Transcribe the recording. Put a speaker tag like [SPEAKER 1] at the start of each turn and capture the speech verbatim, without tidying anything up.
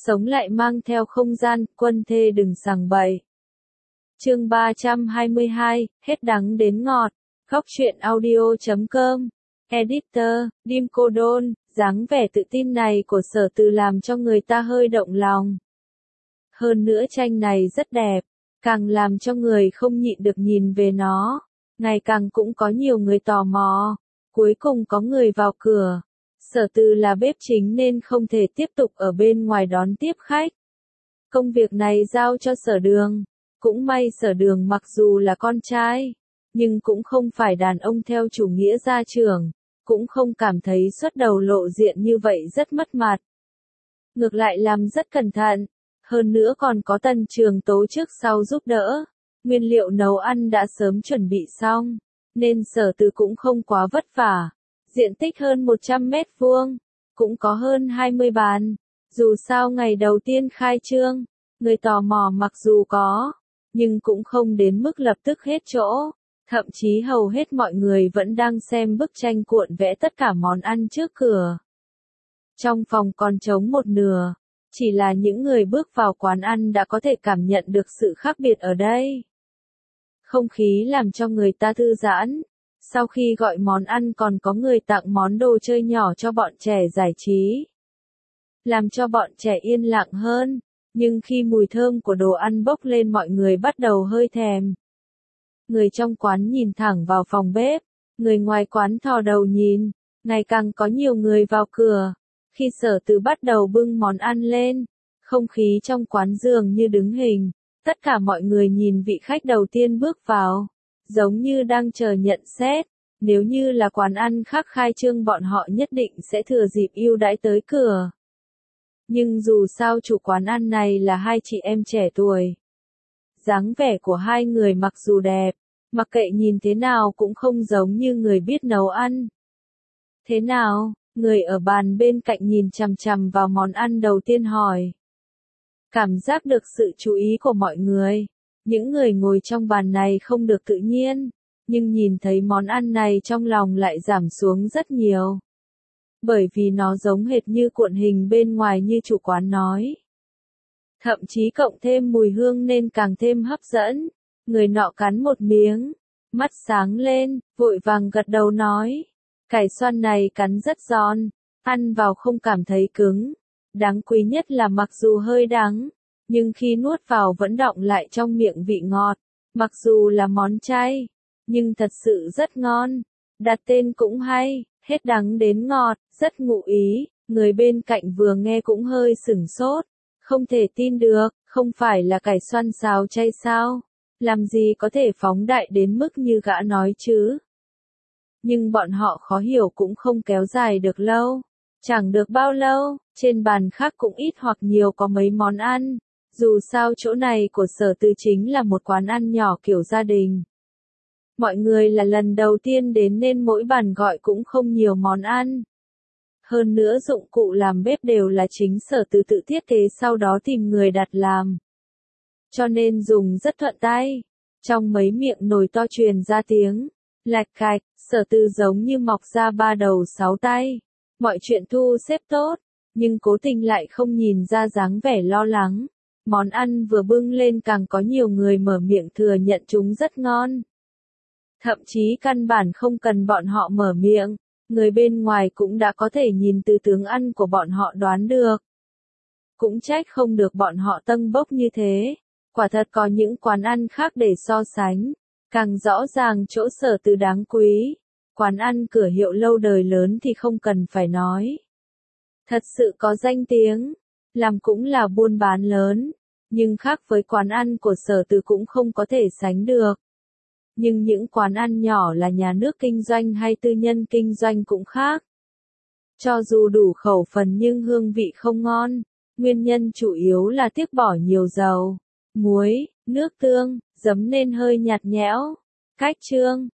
[SPEAKER 1] sống lại mang theo không gian, quân thê đừng sằng bậy. Chương ba trăm hai mươi hai, hết đắng đến ngọt. Góc truyện audio chấm com. Editor, Dim Cô Đôn, dáng vẻ tự tin này của Sở Từ làm cho người ta hơi động lòng. Hơn nữa tranh này rất đẹp, càng làm cho người không nhịn được nhìn về nó. Ngày càng cũng có nhiều người tò mò. Cuối cùng có người vào cửa. Sở Từ là bếp chính nên không thể tiếp tục ở bên ngoài đón tiếp khách. Công việc này giao cho Sở Đường. Cũng may Sở Đường mặc dù là con trai, nhưng cũng không phải đàn ông theo chủ nghĩa gia trưởng, cũng không cảm thấy xuất đầu lộ diện như vậy rất mất mặt. Ngược lại làm rất cẩn thận, hơn nữa còn có Tần Trường Tố trước sau giúp đỡ. Nguyên liệu nấu ăn đã sớm chuẩn bị xong, nên Sở Từ cũng không quá vất vả. Diện tích hơn một trăm mét vuông, cũng có hơn hai mươi bàn. Dù sao ngày đầu tiên khai trương, người tò mò mặc dù có, nhưng cũng không đến mức lập tức hết chỗ. Thậm chí hầu hết mọi người vẫn đang xem bức tranh cuộn vẽ tất cả món ăn trước cửa. Trong phòng còn trống một nửa, chỉ là những người bước vào quán ăn đã có thể cảm nhận được sự khác biệt ở đây. Không khí làm cho người ta thư giãn. Sau khi gọi món ăn còn có người tặng món đồ chơi nhỏ cho bọn trẻ giải trí, làm cho bọn trẻ yên lặng hơn. Nhưng khi mùi thơm của đồ ăn bốc lên mọi người bắt đầu hơi thèm. Người trong quán nhìn thẳng vào phòng bếp, người ngoài quán thò đầu nhìn, ngày càng có nhiều người vào cửa. Khi Sở Từ bắt đầu bưng món ăn lên, không khí trong quán dường như đứng hình, tất cả mọi người nhìn vị khách đầu tiên bước vào, giống như đang chờ nhận xét. Nếu như là quán ăn khác khai trương bọn họ nhất định sẽ thừa dịp ưu đãi tới cửa. Nhưng dù sao chủ quán ăn này là hai chị em trẻ tuổi. Dáng vẻ của hai người mặc dù đẹp, mặc kệ nhìn thế nào cũng không giống như người biết nấu ăn. Thế nào? Người ở bàn bên cạnh nhìn chằm chằm vào món ăn đầu tiên hỏi. Cảm giác được sự chú ý của mọi người. Những người ngồi trong bàn này không được tự nhiên, nhưng nhìn thấy món ăn này trong lòng lại giảm xuống rất nhiều. Bởi vì nó giống hệt như cuộn hình bên ngoài như chủ quán nói. Thậm chí cộng thêm mùi hương nên càng thêm hấp dẫn. Người nọ cắn một miếng, mắt sáng lên, vội vàng gật đầu nói. Cải xoăn này cắn rất giòn, ăn vào không cảm thấy cứng. Đáng quý nhất là mặc dù hơi đắng, nhưng khi nuốt vào vẫn đọng lại trong miệng vị ngọt. Mặc dù là món chay, nhưng thật sự rất ngon. Đặt tên cũng hay, hết đắng đến ngọt, rất ngụ ý. Người bên cạnh vừa nghe cũng hơi sửng sốt. Không thể tin được, không phải là cải xoăn xào chay sao? Làm gì có thể phóng đại đến mức như gã nói chứ? Nhưng bọn họ khó hiểu cũng không kéo dài được lâu. Chẳng được bao lâu, trên bàn khác cũng ít hoặc nhiều có mấy món ăn. Dù sao chỗ này của Sở Từ chính là một quán ăn nhỏ kiểu gia đình. Mọi người là lần đầu tiên đến nên mỗi bàn gọi cũng không nhiều món ăn. Hơn nữa dụng cụ làm bếp đều là chính Sở Từ tự thiết kế sau đó tìm người đặt làm. Cho nên dùng rất thuận tay. Trong mấy miệng nồi to truyền ra tiếng lạch cạch, Sở Từ giống như mọc ra ba đầu sáu tay. Mọi chuyện thu xếp tốt, nhưng cố tình lại không nhìn ra dáng vẻ lo lắng. Món ăn vừa bưng lên càng có nhiều người mở miệng thừa nhận chúng rất ngon. Thậm chí căn bản không cần bọn họ mở miệng, người bên ngoài cũng đã có thể nhìn từ tướng ăn của bọn họ đoán được. Cũng trách không được bọn họ tâng bốc như thế. Quả thật có những quán ăn khác để so sánh. Càng rõ ràng chỗ Sở Từ đáng quý. Quán ăn cửa hiệu lâu đời lớn thì không cần phải nói. Thật sự có danh tiếng. Làm cũng là buôn bán lớn. Nhưng khác với quán ăn của Sở Từ cũng không có thể sánh được. Nhưng những quán ăn nhỏ là nhà nước kinh doanh hay tư nhân kinh doanh cũng khác. Cho dù đủ khẩu phần nhưng hương vị không ngon. Nguyên nhân chủ yếu là tiếc bỏ nhiều dầu, muối, nước tương, giấm nên hơi nhạt nhẽo. Cách trương,